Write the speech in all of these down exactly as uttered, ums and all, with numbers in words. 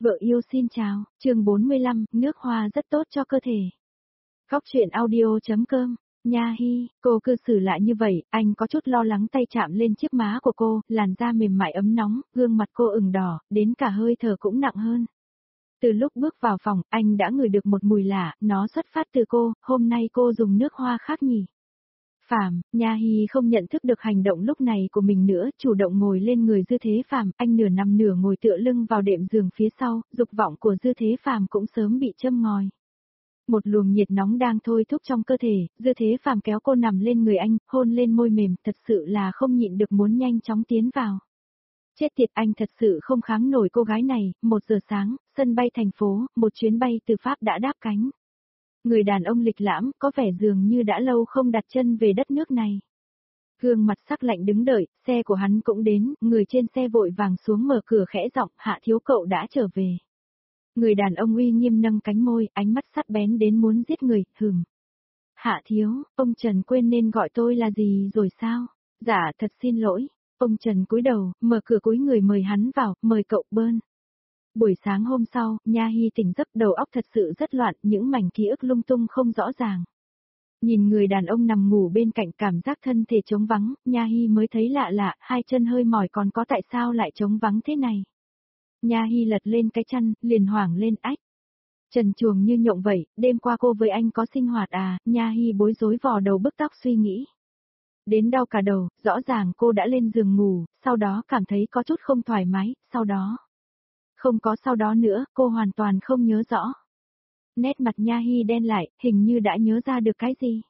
Vợ yêu xin chào, chương bốn mươi lăm, nước hoa rất tốt cho cơ thể. Góc truyện audio.com, Nha Hi, cô cư xử lại như vậy, anh có chút lo lắng tay chạm lên chiếc má của cô, làn da mềm mại ấm nóng, gương mặt cô ửng đỏ, đến cả hơi thở cũng nặng hơn. Từ lúc bước vào phòng, anh đã ngửi được một mùi lạ, nó xuất phát từ cô, hôm nay cô dùng nước hoa khác nhỉ? Phàm, Nha Hi không nhận thức được hành động lúc này của mình nữa, chủ động ngồi lên người Dư Thế Phàm, anh nửa nằm nửa ngồi tựa lưng vào đệm giường phía sau, dục vọng của Dư Thế Phàm cũng sớm bị châm ngòi. Một luồng nhiệt nóng đang thôi thúc trong cơ thể, Dư Thế Phàm kéo cô nằm lên người anh, hôn lên môi mềm, thật sự là không nhịn được muốn nhanh chóng tiến vào. Chết tiệt, anh thật sự không kháng nổi cô gái này, một giờ sáng, sân bay thành phố, một chuyến bay từ Pháp đã đáp cánh. Người đàn ông lịch lãm, có vẻ dường như đã lâu không đặt chân về đất nước này. Gương mặt sắc lạnh đứng đợi, xe của hắn cũng đến, người trên xe vội vàng xuống mở cửa khẽ giọng, Hạ thiếu cậu đã trở về. Người đàn ông uy nghiêm nâng cánh môi, ánh mắt sắc bén đến muốn giết người, hừm. Hạ thiếu, ông Trần quên nên gọi tôi là gì rồi sao? Dạ, thật xin lỗi. Ông Trần cúi đầu, mở cửa cúi người mời hắn vào, mời cậu bơn. Buổi sáng hôm sau, Nha Hi tỉnh giấc, đầu óc thật sự rất loạn, những mảnh ký ức lung tung không rõ ràng. Nhìn người đàn ông nằm ngủ bên cạnh, cảm giác thân thể trống vắng, Nha Hi mới thấy lạ lạ, hai chân hơi mỏi, còn có tại sao lại trống vắng thế này. Nha Hi lật lên cái chăn, liền hoảng lên, ách. Trần truồng như nhộng vậy, đêm qua cô với anh có sinh hoạt à? Nha Hi bối rối vò đầu bứt tóc suy nghĩ. Đến đau cả đầu, rõ ràng cô đã lên giường ngủ, sau đó cảm thấy có chút không thoải mái, sau đó. Không có sau đó nữa, cô hoàn toàn không nhớ rõ. Nét mặt Nha Hi đen lại, hình như đã nhớ ra được cái gì.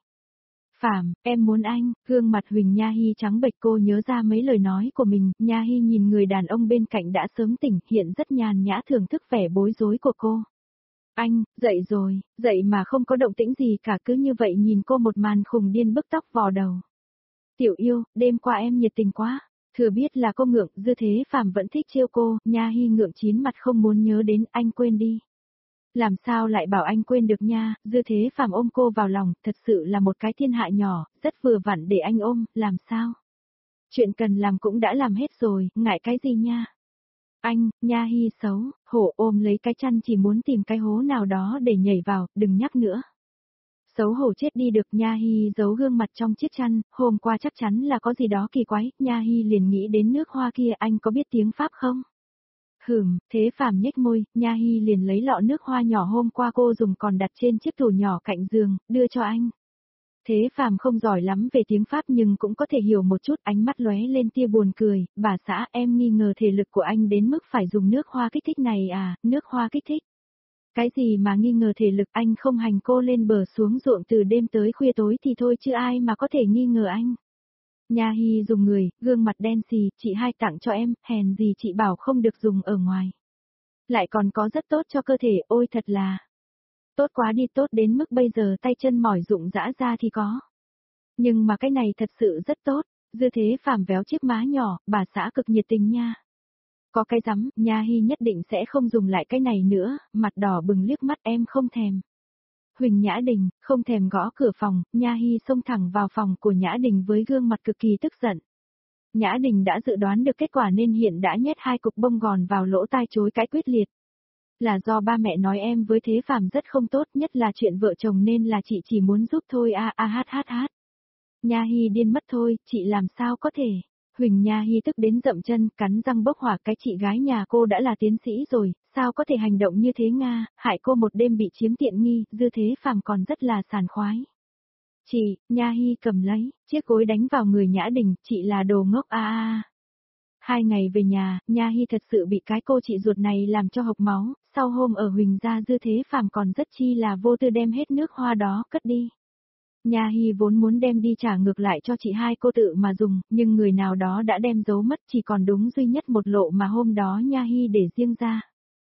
Phàm, em muốn anh, gương mặt Huỳnh Nha Hi trắng bệch, cô nhớ ra mấy lời nói của mình, Nha Hi nhìn người đàn ông bên cạnh đã sớm tỉnh, hiện rất nhàn nhã thưởng thức vẻ bối rối của cô. Anh, dậy rồi, dậy mà không có động tĩnh gì cả, cứ như vậy nhìn cô một màn khùng điên bức tóc vò đầu. Tiểu yêu, đêm qua em nhiệt tình quá. Thừa biết là cô ngượng, Dư Thế Phàm vẫn thích trêu cô, Nha Hi ngượng chín mặt không muốn nhớ đến, anh quên đi. Làm sao lại bảo anh quên được nha, Dư Thế Phàm ôm cô vào lòng, thật sự là một cái thiên hạ nhỏ, rất vừa vặn để anh ôm, làm sao? Chuyện cần làm cũng đã làm hết rồi, ngại cái gì nha? Anh, Nha Hi xấu, hổ ôm lấy cái chăn chỉ muốn tìm cái hố nào đó để nhảy vào, đừng nhắc nữa. Xấu hổ chết đi được, Nha Hi giấu gương mặt trong chiếc chăn, hôm qua chắc chắn là có gì đó kỳ quái, Nha Hi liền nghĩ đến nước hoa kia, anh có biết tiếng Pháp không? Hừm, Thế Phàm nhếch môi, Nha Hi liền lấy lọ nước hoa nhỏ hôm qua cô dùng còn đặt trên chiếc tủ nhỏ cạnh giường, đưa cho anh. Thế Phàm không giỏi lắm về tiếng Pháp nhưng cũng có thể hiểu một chút, ánh mắt lóe lên tia buồn cười, bà xã em nghi ngờ thể lực của anh đến mức phải dùng nước hoa kích thích này à, nước hoa kích thích. Cái gì mà nghi ngờ thể lực, anh không hành cô lên bờ xuống ruộng từ đêm tới khuya tối thì thôi chứ ai mà có thể nghi ngờ anh. Nha Hi dùng người, gương mặt đen xì, chị hai tặng cho em, hèn gì chị bảo không được dùng ở ngoài. Lại còn có rất tốt cho cơ thể, ôi thật là. Tốt quá đi, tốt đến mức bây giờ tay chân mỏi rụng rã ra thì có. Nhưng mà cái này thật sự rất tốt, Dư Thế Phàm véo chiếc má nhỏ, bà xã cực nhiệt tình nha. Có cái rắm, Nha Hi nhất định sẽ không dùng lại cái này nữa, mặt đỏ bừng liếc mắt, em không thèm. Huỳnh Nhã Đình, không thèm gõ cửa phòng, Nha Hi xông thẳng vào phòng của Nhã Đình với gương mặt cực kỳ tức giận. Nhã Đình đã dự đoán được kết quả nên hiện đã nhét hai cục bông gòn vào lỗ tai chối cãi quyết liệt. Là do ba mẹ nói em với Thế Phàm rất không tốt, nhất là chuyện vợ chồng nên là chị chỉ muốn giúp thôi a a hát hát hát. Nha Hi điên mất thôi, chị làm sao có thể. Huỳnh Nha Hi tức đến dậm chân, cắn răng bốc hỏa, cái chị gái nhà cô đã là tiến sĩ rồi, sao có thể hành động như thế Nga, hại cô một đêm bị chiếm tiện nghi, Dư Thế Phàm còn rất là sảng khoái. Chị, Nha Hi cầm lấy, chiếc gối đánh vào người Nhã Đình, chị là đồ ngốc a a. Hai ngày về nhà, Nha Hi thật sự bị cái cô chị ruột này làm cho hộc máu, sau hôm ở Huỳnh gia Dư Thế Phàm còn rất chi là vô tư đem hết nước hoa đó cất đi. Nha Hi vốn muốn đem đi trả ngược lại cho chị hai cô tự mà dùng, nhưng người nào đó đã đem giấu mất, chỉ còn đúng duy nhất một lộ mà hôm đó Nha Hi để riêng ra.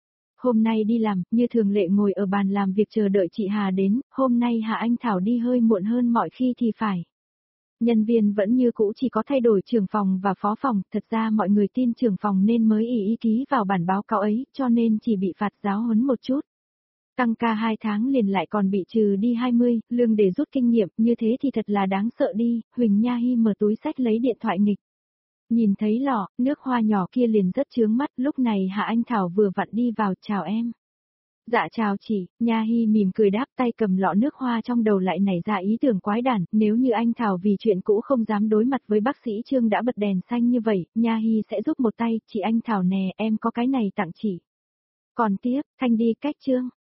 Hôm nay đi làm, như thường lệ ngồi ở bàn làm việc chờ đợi chị Hà đến, hôm nay Hà Anh Thảo đi hơi muộn hơn mọi khi thì phải. Nhân viên vẫn như cũ, chỉ có thay đổi trưởng phòng và phó phòng, thật ra mọi người tin trưởng phòng nên mới ý ý ký vào bản báo cáo ấy, cho nên chỉ bị phạt giáo huấn một chút. Tăng ca hai tháng liền lại còn bị trừ đi hai mươi, lương để rút kinh nghiệm, như thế thì thật là đáng sợ đi, Huỳnh Nha Hi mở túi sách lấy điện thoại nghịch. Nhìn thấy lọ, nước hoa nhỏ kia liền rất chướng mắt, lúc này Hạ Anh Thảo vừa vặn đi vào, chào em. Dạ chào chị, Nha Hy mỉm cười đáp, tay cầm lọ nước hoa trong đầu lại nảy ra ý tưởng quái đản, nếu như anh Thảo vì chuyện cũ không dám đối mặt với bác sĩ Trương đã bật đèn xanh như vậy, Nha Hy sẽ giúp một tay, chị anh Thảo nè, em có cái này tặng chị. Còn tiếp, Thanh đi cách Trương.